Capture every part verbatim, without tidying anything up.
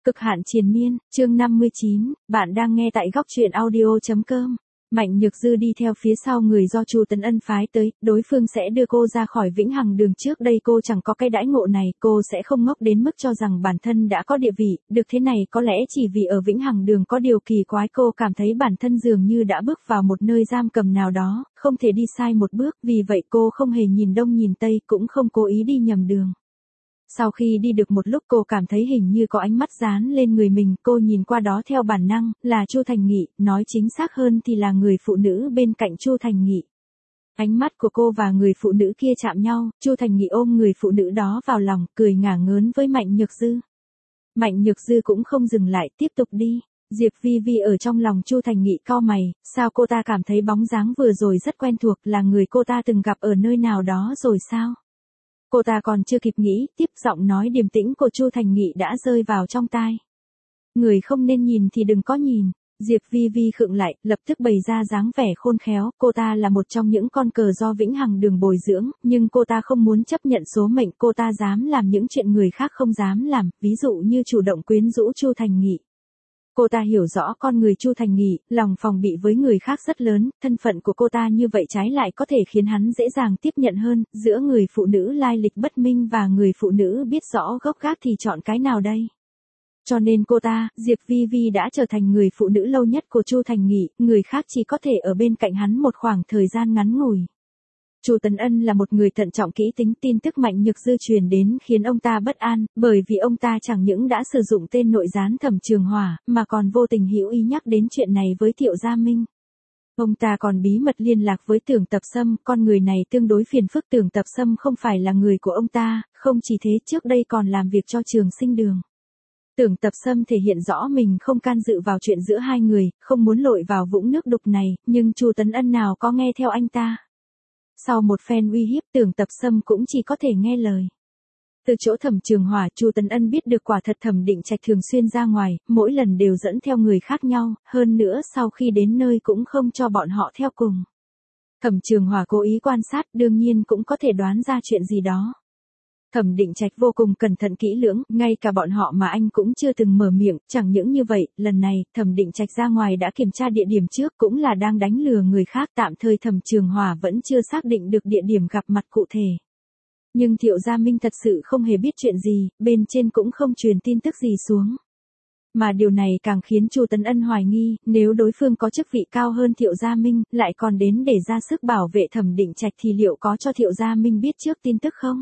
Cực hạn triền miên, chương năm mươi chín, bạn đang nghe tại góc truyện audio chấm com. Mạnh Nhược Dư đi theo phía sau người do Chu Tấn Ân phái tới, đối phương sẽ đưa cô ra khỏi Vĩnh Hằng Đường, trước đây cô chẳng có cái đãi ngộ này, cô sẽ không ngốc đến mức cho rằng bản thân đã có địa vị, được thế này có lẽ chỉ vì ở Vĩnh Hằng Đường có điều kỳ quái, cô cảm thấy bản thân dường như đã bước vào một nơi giam cầm nào đó, không thể đi sai một bước, vì vậy cô không hề nhìn đông nhìn tây, cũng không cố ý đi nhầm đường. Sau khi đi được một lúc cô cảm thấy hình như có ánh mắt dán lên người mình, cô nhìn qua đó theo bản năng, là Chu Thành Nghị, nói chính xác hơn thì là người phụ nữ bên cạnh Chu Thành Nghị. Ánh mắt của cô và người phụ nữ kia chạm nhau, Chu Thành Nghị ôm người phụ nữ đó vào lòng, cười ngả ngớn với Mạnh Nhược Dư. Mạnh Nhược Dư cũng không dừng lại, tiếp tục đi. Diệp Vi Vi ở trong lòng Chu Thành Nghị cau mày, sao cô ta cảm thấy bóng dáng vừa rồi rất quen thuộc, là người cô ta từng gặp ở nơi nào đó rồi sao? Cô ta còn chưa kịp nghĩ, tiếp giọng nói điềm tĩnh của Chu Thành Nghị đã rơi vào trong tai. Người không nên nhìn thì đừng có nhìn. Diệp Vi Vi khựng lại, lập tức bày ra dáng vẻ khôn khéo, cô ta là một trong những con cờ do Vĩnh Hằng Đường bồi dưỡng, nhưng cô ta không muốn chấp nhận số mệnh, cô ta dám làm những chuyện người khác không dám làm, ví dụ như chủ động quyến rũ Chu Thành Nghị. Cô ta hiểu rõ con người Chu Thành Nghị, lòng phòng bị với người khác rất lớn, thân phận của cô ta như vậy trái lại có thể khiến hắn dễ dàng tiếp nhận hơn, giữa người phụ nữ lai lịch bất minh và người phụ nữ biết rõ gốc gác thì chọn cái nào đây? Cho nên cô ta, Diệp Vi Vi đã trở thành người phụ nữ lâu nhất của Chu Thành Nghị, người khác chỉ có thể ở bên cạnh hắn một khoảng thời gian ngắn ngủi. Chu Tấn Ân là một người thận trọng kỹ tính, tin tức Mạnh Nhược Dư truyền đến khiến ông ta bất an, bởi vì ông ta chẳng những đã sử dụng tên nội gián Thẩm Trường Hỏa, mà còn vô tình hữu ý nhắc đến chuyện này với Thiệu Gia Minh. Ông ta còn bí mật liên lạc với Tưởng Tập Sâm, con người này tương đối phiền phức. Tưởng Tập Sâm không phải là người của ông ta, không chỉ thế trước đây còn làm việc cho Trường Sinh Đường. Tưởng Tập Sâm thể hiện rõ mình không can dự vào chuyện giữa hai người, không muốn lội vào vũng nước đục này, nhưng Chu Tấn Ân nào có nghe theo anh ta. Sau một phen uy hiếp, Tưởng Tập Sâm cũng chỉ có thể nghe lời. Từ chỗ Thẩm Trường Hỏa, Chu Tấn Ân biết được quả thật Thẩm Định Trạch thường xuyên ra ngoài, mỗi lần đều dẫn theo người khác nhau, hơn nữa sau khi đến nơi cũng không cho bọn họ theo cùng. Thẩm Trường Hỏa cố ý quan sát, đương nhiên cũng có thể đoán ra chuyện gì đó. Thẩm Định Trạch vô cùng cẩn thận kỹ lưỡng, ngay cả bọn họ mà anh cũng chưa từng mở miệng, chẳng những như vậy, lần này, Thẩm Định Trạch ra ngoài đã kiểm tra địa điểm trước, cũng là đang đánh lừa người khác, tạm thời Thẩm Trường Hỏa vẫn chưa xác định được địa điểm gặp mặt cụ thể. Nhưng Thiệu Gia Minh thật sự không hề biết chuyện gì, bên trên cũng không truyền tin tức gì xuống. Mà điều này càng khiến Chu Tấn Ân hoài nghi, nếu đối phương có chức vị cao hơn Thiệu Gia Minh, lại còn đến để ra sức bảo vệ Thẩm Định Trạch thì liệu có cho Thiệu Gia Minh biết trước tin tức không?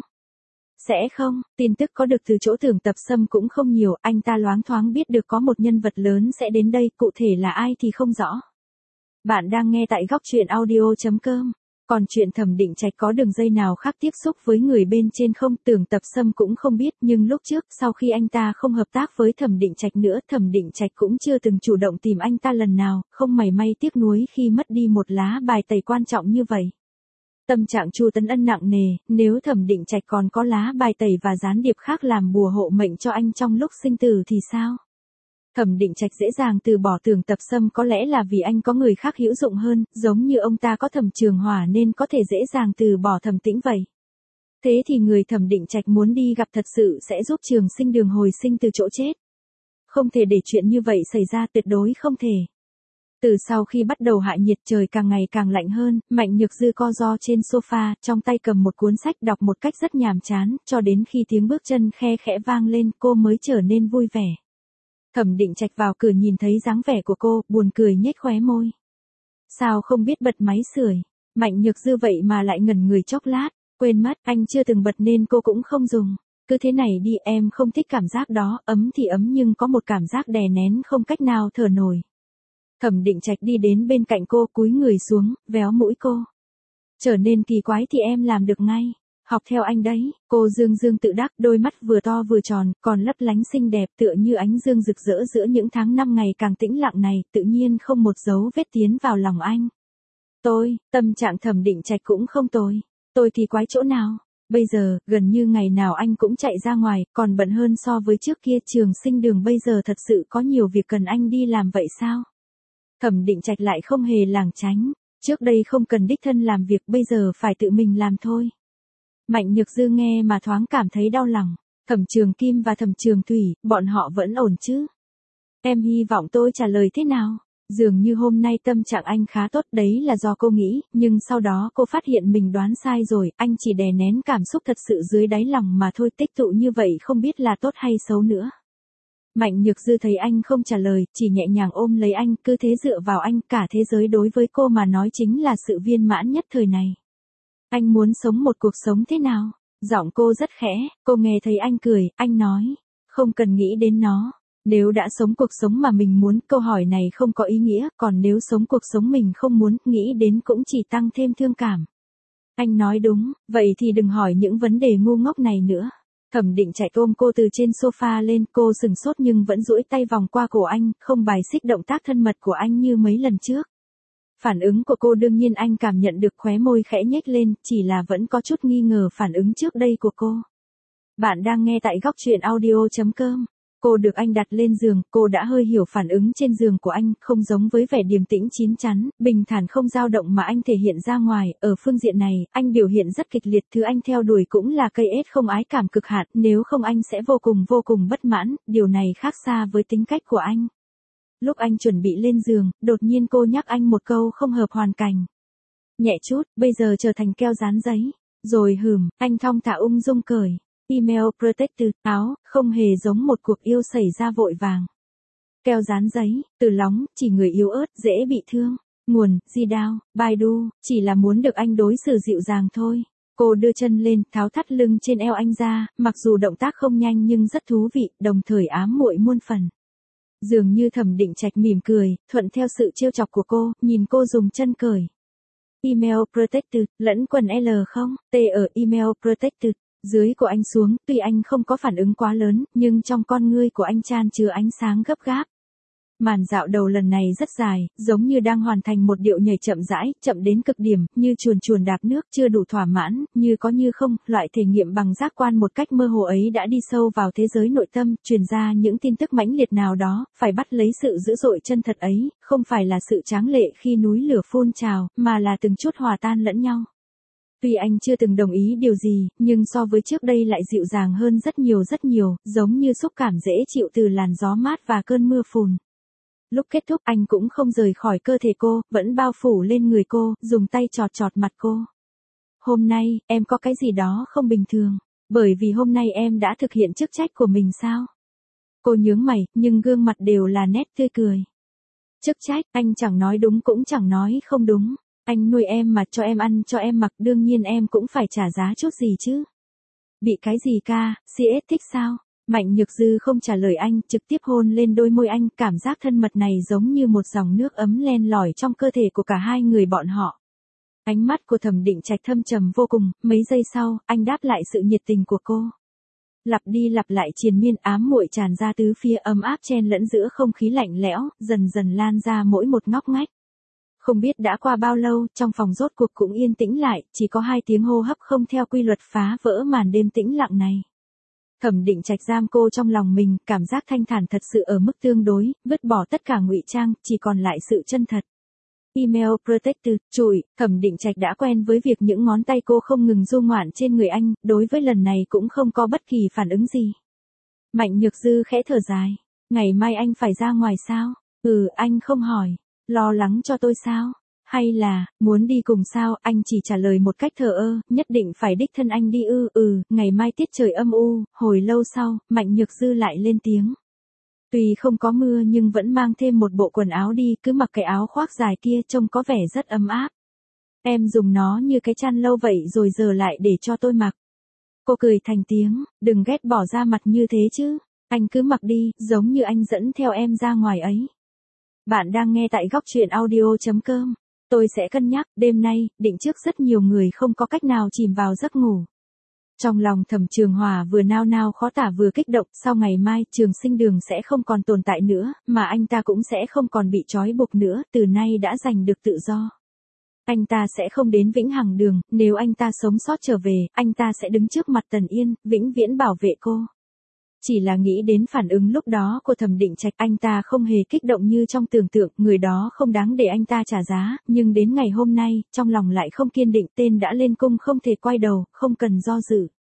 Sẽ không, tin tức có được từ chỗ Tưởng Tập Sâm cũng không nhiều, anh ta loáng thoáng biết được có một nhân vật lớn sẽ đến đây, cụ thể là ai thì không rõ. Bạn đang nghe tại góc truyện audio chấm com. Còn chuyện Thẩm Định Trạch có đường dây nào khác tiếp xúc với người bên trên không, Tưởng Tập Sâm cũng không biết, nhưng lúc trước, sau khi anh ta không hợp tác với Thẩm Định Trạch nữa, Thẩm Định Trạch cũng chưa từng chủ động tìm anh ta lần nào, không mảy may tiếc nuối khi mất đi một lá bài tẩy quan trọng như vậy. Tâm trạng Chu Tấn Ân nặng nề, nếu Thẩm Định Trạch còn có lá bài tẩy và gián điệp khác làm bùa hộ mệnh cho anh trong lúc sinh tử thì sao? Thẩm Định Trạch dễ dàng từ bỏ Tưởng Tập Sâm có lẽ là vì anh có người khác hữu dụng hơn, giống như ông ta có Thẩm Trường Hỏa nên có thể dễ dàng từ bỏ Thẩm Tĩnh vậy. Thế thì người Thẩm Định Trạch muốn đi gặp thật sự sẽ giúp Trường Sinh Đường hồi sinh từ chỗ chết. Không thể để chuyện như vậy xảy ra, tuyệt đối không thể. Từ sau khi bắt đầu hạ nhiệt, trời càng ngày càng lạnh hơn, Mạnh Nhược Dư co ro trên sofa, trong tay cầm một cuốn sách đọc một cách rất nhàm chán, cho đến khi tiếng bước chân khe khẽ vang lên, cô mới trở nên vui vẻ. Thẩm Định Trạch vào cửa nhìn thấy dáng vẻ của cô, buồn cười nhếch khóe môi. Sao không biết bật máy sưởi? Mạnh Nhược Dư vậy mà lại ngẩn người chốc lát, quên mất, anh chưa từng bật nên cô cũng không dùng. Cứ thế này đi, em không thích cảm giác đó, ấm thì ấm nhưng có một cảm giác đè nén không cách nào thở nổi. Thẩm Định Trạch đi đến bên cạnh cô, cúi người xuống, véo mũi cô. Trở nên kỳ quái thì em làm được ngay. Học theo anh đấy, cô dương dương tự đắc, đôi mắt vừa to vừa tròn, còn lấp lánh xinh đẹp tựa như ánh dương rực rỡ giữa những tháng năm ngày càng tĩnh lặng này, tự nhiên không một dấu vết tiến vào lòng anh. Tôi, tâm trạng Thẩm Định Trạch cũng không tồi. Tôi thì quái chỗ nào? Bây giờ, gần như ngày nào anh cũng chạy ra ngoài, còn bận hơn so với trước kia. Trường Sinh Đường bây giờ thật sự có nhiều việc cần anh đi làm vậy sao? Thẩm Định Trạch lại không hề lảng tránh, trước đây không cần đích thân làm việc, bây giờ phải tự mình làm thôi. Mạnh Nhược Dư nghe mà thoáng cảm thấy đau lòng. Thẩm Trường Kim và Thẩm Trường Thủy, bọn họ vẫn ổn chứ? Em hy vọng tôi trả lời thế nào? Dường như hôm nay tâm trạng anh khá tốt, đấy là do cô nghĩ, nhưng sau đó cô phát hiện mình đoán sai rồi, anh chỉ đè nén cảm xúc thật sự dưới đáy lòng mà thôi, tích tụ như vậy không biết là tốt hay xấu nữa. Mạnh Nhược Dư thấy anh không trả lời, chỉ nhẹ nhàng ôm lấy anh, cứ thế dựa vào anh, cả thế giới đối với cô mà nói chính là sự viên mãn nhất thời này. Anh muốn sống một cuộc sống thế nào? Giọng cô rất khẽ, cô nghe thấy anh cười, anh nói, không cần nghĩ đến nó. Nếu đã sống cuộc sống mà mình muốn, câu hỏi này không có ý nghĩa, còn nếu sống cuộc sống mình không muốn, nghĩ đến cũng chỉ tăng thêm thương cảm. Anh nói đúng, vậy thì đừng hỏi những vấn đề ngu ngốc này nữa. Thẩm Định Trạch ôm cô từ trên sofa lên, cô sừng sốt nhưng vẫn duỗi tay vòng qua cổ anh, không bài xích động tác thân mật của anh như mấy lần trước. Phản ứng của cô đương nhiên anh cảm nhận được, khóe môi khẽ nhếch lên, chỉ là vẫn có chút nghi ngờ phản ứng trước đây của cô. Bạn đang nghe tại góc truyện audio chấm com. Cô được anh đặt lên giường, cô đã hơi hiểu phản ứng trên giường của anh, không giống với vẻ điềm tĩnh chín chắn, bình thản không dao động mà anh thể hiện ra ngoài, ở phương diện này, anh biểu hiện rất kịch liệt, thứ anh theo đuổi cũng là cây ết không ái cảm cực hạn, nếu không anh sẽ vô cùng vô cùng bất mãn, điều này khác xa với tính cách của anh. Lúc anh chuẩn bị lên giường, đột nhiên cô nhắc anh một câu không hợp hoàn cảnh. Nhẹ chút, bây giờ trở thành keo dán giấy. Rồi hừm, anh thong thả ung dung cởi. Email protected, áo, không hề giống một cuộc yêu xảy ra vội vàng. Keo dán giấy, từ lóng, chỉ người yếu ớt, dễ bị thương. Nguồn, Zidao, Baidu, chỉ là muốn được anh đối xử dịu dàng thôi. Cô đưa chân lên, tháo thắt lưng trên eo anh ra, mặc dù động tác không nhanh nhưng rất thú vị, đồng thời ám muội muôn phần. Dường như Thẩm Định Trạch mỉm cười, thuận theo sự trêu chọc của cô, nhìn cô dùng chân cởi. Email protected, lẫn quần L không, T ở email protected. Dưới của anh xuống, tuy anh không có phản ứng quá lớn, nhưng trong con ngươi của anh chan chứa ánh sáng gấp gáp. Màn dạo đầu lần này rất dài, giống như đang hoàn thành một điệu nhảy chậm rãi, chậm đến cực điểm, như chuồn chuồn đạp nước, chưa đủ thỏa mãn, như có như không, loại thể nghiệm bằng giác quan một cách mơ hồ ấy đã đi sâu vào thế giới nội tâm, truyền ra những tin tức mãnh liệt nào đó, phải bắt lấy sự dữ dội chân thật ấy, không phải là sự tráng lệ khi núi lửa phun trào, mà là từng chút hòa tan lẫn nhau. Tuy anh chưa từng đồng ý điều gì, nhưng so với trước đây lại dịu dàng hơn rất nhiều rất nhiều, giống như xúc cảm dễ chịu từ làn gió mát và cơn mưa phùn. Lúc kết thúc anh cũng không rời khỏi cơ thể cô, vẫn bao phủ lên người cô, dùng tay chọt chọt mặt cô. Hôm nay, em có cái gì đó không bình thường, bởi vì hôm nay em đã thực hiện chức trách của mình sao? Cô nhướng mày, nhưng gương mặt đều là nét tươi cười. Chức trách, anh chẳng nói đúng cũng chẳng nói không đúng. Anh nuôi em mà cho em ăn cho em mặc, đương nhiên em cũng phải trả giá chút gì chứ. Bị cái gì ca, xê ét thích sao? Mạnh Nhược Dư không trả lời anh, trực tiếp hôn lên đôi môi anh, cảm giác thân mật này giống như một dòng nước ấm len lỏi trong cơ thể của cả hai người bọn họ. Ánh mắt của Thẩm Định Trạch thâm trầm vô cùng, mấy giây sau, anh đáp lại sự nhiệt tình của cô. Lặp đi lặp lại triền miên, ám muội tràn ra tứ phía, ấm áp chen lẫn giữa không khí lạnh lẽo, dần dần lan ra mỗi một ngóc ngách. Không biết đã qua bao lâu, trong phòng rốt cuộc cũng yên tĩnh lại, chỉ có hai tiếng hô hấp không theo quy luật phá vỡ màn đêm tĩnh lặng này. Thẩm Định Trạch giam cô trong lòng mình, cảm giác thanh thản thật sự ở mức tương đối, vứt bỏ tất cả ngụy trang, chỉ còn lại sự chân thật. Email protected, trụi, Thẩm Định Trạch đã quen với việc những ngón tay cô không ngừng du ngoạn trên người anh, đối với lần này cũng không có bất kỳ phản ứng gì. Mạnh Nhược Dư khẽ thở dài, ngày mai anh phải ra ngoài sao? Ừ, anh không hỏi. Lo lắng cho tôi sao? Hay là, muốn đi cùng sao? Anh chỉ trả lời một cách thờ ơ, nhất định phải đích thân anh đi ư? Ừ, ngày mai tiết trời âm u. Hồi lâu sau, Mạnh Nhược Dư lại lên tiếng. Tuy không có mưa nhưng vẫn mang thêm một bộ quần áo đi, cứ mặc cái áo khoác dài kia trông có vẻ rất ấm áp. Em dùng nó như cái chăn lâu vậy rồi giờ lại để cho tôi mặc. Cô cười thành tiếng, đừng ghét bỏ ra mặt như thế chứ. Anh cứ mặc đi, giống như anh dẫn theo em ra ngoài ấy. Bạn đang nghe tại góc truyện audio chấm com. Tôi sẽ cân nhắc, đêm nay, định trước rất nhiều người không có cách nào chìm vào giấc ngủ. Trong lòng Thẩm Trường Hòa vừa nao nao khó tả vừa kích động, sau ngày mai, Trường Sinh Đường sẽ không còn tồn tại nữa, mà anh ta cũng sẽ không còn bị trói buộc nữa, từ nay đã giành được tự do. Anh ta sẽ không đến Vĩnh Hằng Đường, nếu anh ta sống sót trở về, anh ta sẽ đứng trước mặt Tần Yên, vĩnh viễn bảo vệ cô. Chỉ là nghĩ đến phản ứng lúc đó của Thẩm Định Trạch, anh ta không hề kích động như trong tưởng tượng, người đó không đáng để anh ta trả giá, nhưng đến ngày hôm nay, trong lòng lại không kiên định, tên đã lên cung không thể quay đầu, không cần do dự.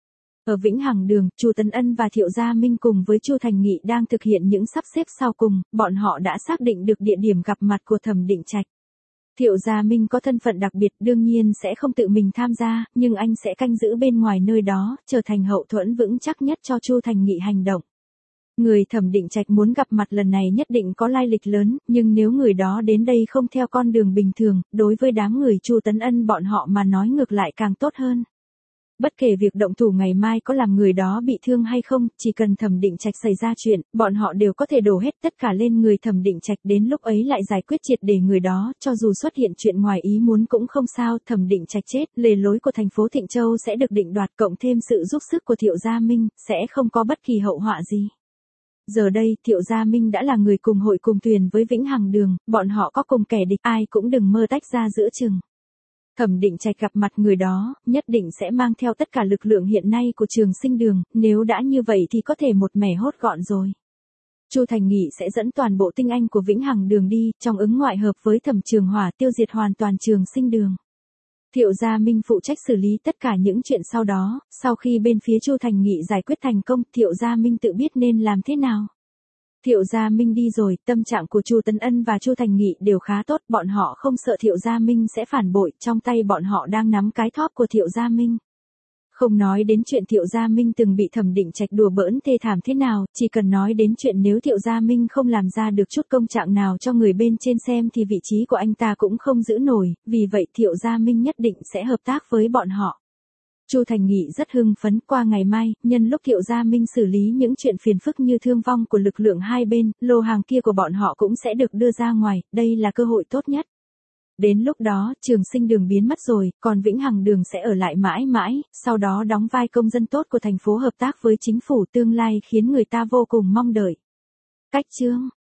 Ở Vĩnh Hằng Đường, Chu Tấn Ân và Thiệu Gia Minh cùng với Chu Thành Nghị đang thực hiện những sắp xếp sau cùng, bọn họ đã xác định được địa điểm gặp mặt của Thẩm Định Trạch. Thiệu Gia Minh có thân phận đặc biệt đương nhiên sẽ không tự mình tham gia, nhưng anh sẽ canh giữ bên ngoài nơi đó, trở thành hậu thuẫn vững chắc nhất cho Chu Thành Nghị hành động. Người Thẩm Định Trạch muốn gặp mặt lần này nhất định có lai lịch lớn, nhưng nếu người đó đến đây không theo con đường bình thường, đối với đám người Chu Tấn Ân bọn họ mà nói ngược lại càng tốt hơn. Bất kể việc động thủ ngày mai có làm người đó bị thương hay không, chỉ cần Thẩm Định Trạch xảy ra chuyện, bọn họ đều có thể đổ hết tất cả lên người Thẩm Định Trạch, đến lúc ấy lại giải quyết triệt để người đó, cho dù xuất hiện chuyện ngoài ý muốn cũng không sao. Thẩm Định Trạch chết, lề lối của thành phố Thịnh Châu sẽ được định đoạt, cộng thêm sự giúp sức của Thiệu Gia Minh, sẽ không có bất kỳ hậu họa gì. Giờ đây, Thiệu Gia Minh đã là người cùng hội cùng thuyền với Vĩnh Hằng Đường, bọn họ có cùng kẻ địch, ai cũng đừng mơ tách ra giữa chừng. Thẩm Định Trạch gặp mặt người đó, nhất định sẽ mang theo tất cả lực lượng hiện nay của Trường Sinh Đường, nếu đã như vậy thì có thể một mẻ hốt gọn rồi. Chu Thành Nghị sẽ dẫn toàn bộ tinh anh của Vĩnh Hằng Đường đi, trong ứng ngoại hợp với Thẩm Trường Hỏa tiêu diệt hoàn toàn Trường Sinh Đường. Thiệu Gia Minh phụ trách xử lý tất cả những chuyện sau đó, sau khi bên phía Chu Thành Nghị giải quyết thành công, Thiệu Gia Minh tự biết nên làm thế nào. Thiệu Gia Minh đi rồi, tâm trạng của Chu Tấn Ân và Chu Thành Nghị đều khá tốt, bọn họ không sợ Thiệu Gia Minh sẽ phản bội, trong tay bọn họ đang nắm cái thóp của Thiệu Gia Minh. Không nói đến chuyện Thiệu Gia Minh từng bị Thẩm Định Trạch đùa bỡn thê thảm thế nào, chỉ cần nói đến chuyện nếu Thiệu Gia Minh không làm ra được chút công trạng nào cho người bên trên xem thì vị trí của anh ta cũng không giữ nổi, vì vậy Thiệu Gia Minh nhất định sẽ hợp tác với bọn họ. Chu Thành Nghị rất hưng phấn, qua ngày mai, nhân lúc Thiệu Gia Minh xử lý những chuyện phiền phức như thương vong của lực lượng hai bên, lô hàng kia của bọn họ cũng sẽ được đưa ra ngoài, đây là cơ hội tốt nhất. Đến lúc đó, Trường Sinh Đường biến mất rồi, còn Vĩnh Hằng Đường sẽ ở lại mãi mãi, sau đó đóng vai công dân tốt của thành phố hợp tác với chính phủ, tương lai khiến người ta vô cùng mong đợi. Cách chương